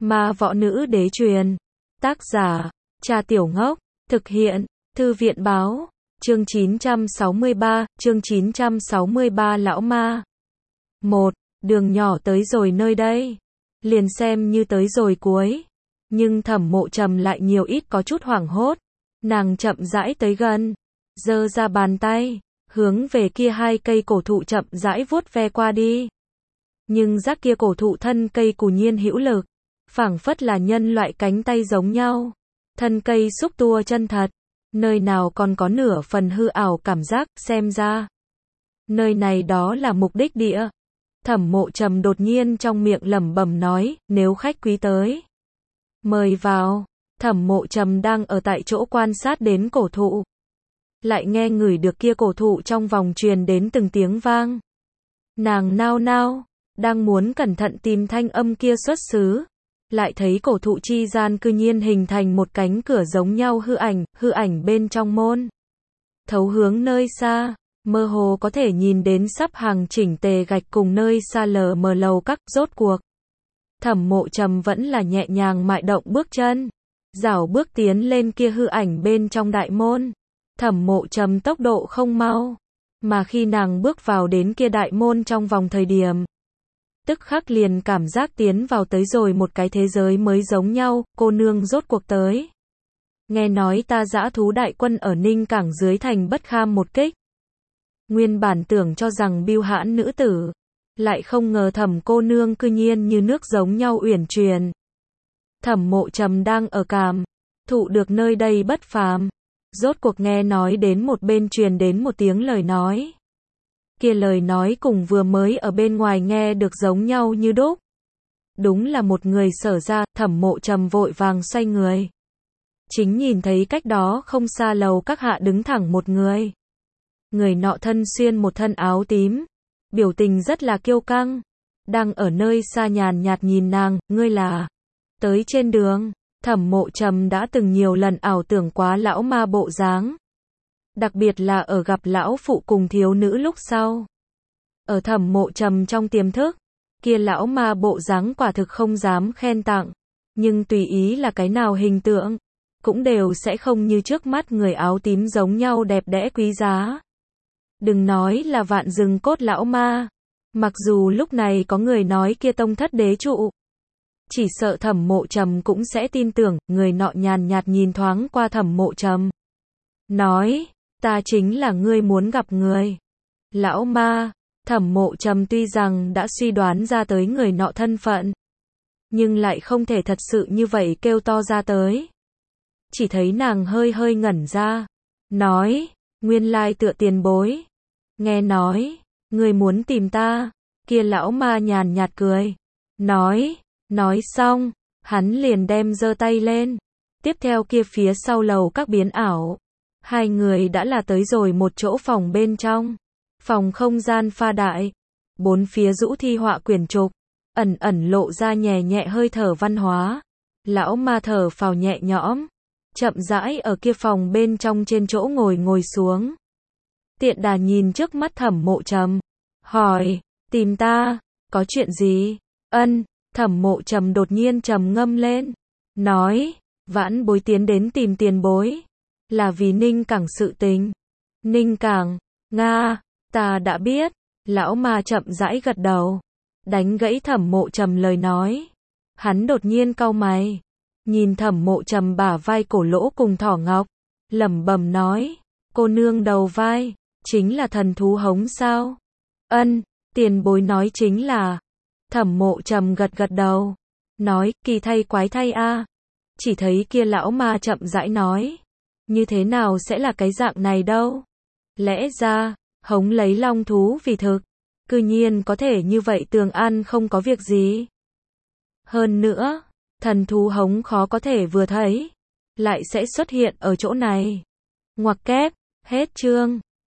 Ma võ nữ đế truyền. Tác giả, Trà Tiểu Ngốc. Thực hiện, Thư viện báo. Chương 963, Lão Ma. 1. Đường nhỏ tới rồi nơi đây. Liền xem như tới rồi cuối. Nhưng Thẩm Mộ Trầm lại nhiều ít có chút hoảng hốt. Nàng chậm rãi tới gần. Giơ ra bàn tay. Hướng về kia hai cây cổ thụ chậm rãi vuốt ve qua đi. Nhưng rác kia cổ thụ thân cây cù nhiên hữu lực. Phảng phất là nhân loại cánh tay giống nhau. Thân cây xúc tua chân thật. Nơi nào còn có nửa phần hư ảo cảm giác, xem ra. Nơi này đó là mục đích địa. Thẩm Mộ Trầm đột nhiên trong miệng lẩm bẩm nói, nếu khách quý tới. Mời vào. Thẩm Mộ Trầm đang ở tại chỗ quan sát đến cổ thụ. Lại nghe ngửi được kia cổ thụ trong vòng truyền đến từng tiếng vang. Nàng nao nao, đang muốn cẩn thận tìm thanh âm kia xuất xứ. Lại thấy cổ thụ chi gian cư nhiên hình thành một cánh cửa giống nhau hư ảnh bên trong môn. Thấu hướng nơi xa, mơ hồ có thể nhìn đến sắp hàng chỉnh tề gạch cùng nơi xa lờ mờ lầu các, rốt cuộc. Thẩm Mộ Trầm vẫn là nhẹ nhàng mại động bước chân, rảo bước tiến lên kia hư ảnh bên trong đại môn. Thẩm Mộ Trầm tốc độ không mau, mà khi nàng bước vào đến kia đại môn trong vòng thời điểm, tức khắc liền cảm giác tiến vào tới rồi một cái thế giới mới giống nhau, cô nương rốt cuộc tới. Nghe nói ta dã thú đại quân ở Ninh Cảng dưới thành bất kham một kích. Nguyên bản tưởng cho rằng bưu hãn nữ tử, lại không ngờ Thẩm cô nương cư nhiên như nước giống nhau uyển chuyển. Thẩm Mộ Trầm đang ở cảm thụ được nơi đây bất phàm, rốt cuộc nghe nói đến một bên truyền đến một tiếng lời nói. Kia lời nói cùng vừa mới ở bên ngoài nghe được giống nhau như đúc. Đúng là một người sở ra. Thẩm Mộ Trầm vội vàng xoay người. Chính nhìn thấy cách đó không xa lầu các hạ đứng thẳng một người. Người nọ thân xuyên một thân áo tím, biểu tình rất là kiêu căng, đang ở nơi xa nhàn nhạt nhìn nàng. Ngươi là? Tới trên đường, Thẩm Mộ Trầm đã từng nhiều lần ảo tưởng quá lão ma bộ dáng. Đặc biệt là ở gặp lão phụ cùng thiếu nữ lúc sau. Ở Thẩm Mộ Trầm trong tiềm thức, kia lão ma bộ dáng quả thực không dám khen tặng, nhưng tùy ý là cái nào hình tượng, cũng đều sẽ không như trước mắt người áo tím giống nhau đẹp đẽ quý giá. Đừng nói là vạn rừng cốt lão ma, mặc dù lúc này có người nói kia tông thất đế trụ, chỉ sợ Thẩm Mộ Trầm cũng sẽ tin tưởng. Người nọ nhàn nhạt nhìn thoáng qua Thẩm Mộ Trầm, nói, ta chính là ngươi muốn gặp người. Lão ma. Thẩm Mộ Trầm tuy rằng đã suy đoán ra tới người nọ thân phận, nhưng lại không thể thật sự như vậy kêu to ra tới. Chỉ thấy nàng hơi hơi ngẩn ra, nói, nguyên lai tựa tiền bối. Nghe nói, ngươi muốn tìm ta. Kia lão ma nhàn nhạt cười, nói xong, hắn liền đem giơ tay lên. Tiếp theo kia phía sau lầu các biến ảo, hai người đã là tới rồi một chỗ phòng bên trong. Phòng không gian pha đại, bốn phía rũ thi họa quyển trục, ẩn ẩn lộ ra nhẹ nhẹ hơi thở văn hóa. Lão ma thở phào nhẹ nhõm, chậm rãi ở kia phòng bên trong trên chỗ ngồi xuống. Tiện đà nhìn trước mắt Thẩm Mộ Trầm, hỏi, tìm ta, có chuyện gì? Ân. Thẩm Mộ Trầm đột nhiên trầm ngâm lên, nói, vãn bối tiến đến tìm tiền bối, là vì Ninh Cảng sự tình. Ninh Cảng? Nga, ta đã biết. Lão ma chậm rãi gật đầu, đánh gãy Thẩm Mộ Trầm lời nói. Hắn đột nhiên cau mày, nhìn Thẩm Mộ Trầm bả vai cổ lỗ cùng thỏ ngọc, lẩm bẩm nói, cô nương đầu vai, chính là thần thú hống sao? Ân, tiền bối nói chính là. Thẩm Mộ Trầm gật đầu, nói, kỳ thay quái thay a. Chỉ thấy kia lão ma chậm rãi nói, như thế nào sẽ là cái dạng này đâu? Lẽ ra, hống lấy long thú vì thực, cư nhiên có thể như vậy tường an không có việc gì. Hơn nữa, thần thú hống khó có thể vừa thấy, lại sẽ xuất hiện ở chỗ này. Ngoặc kép, hết chương.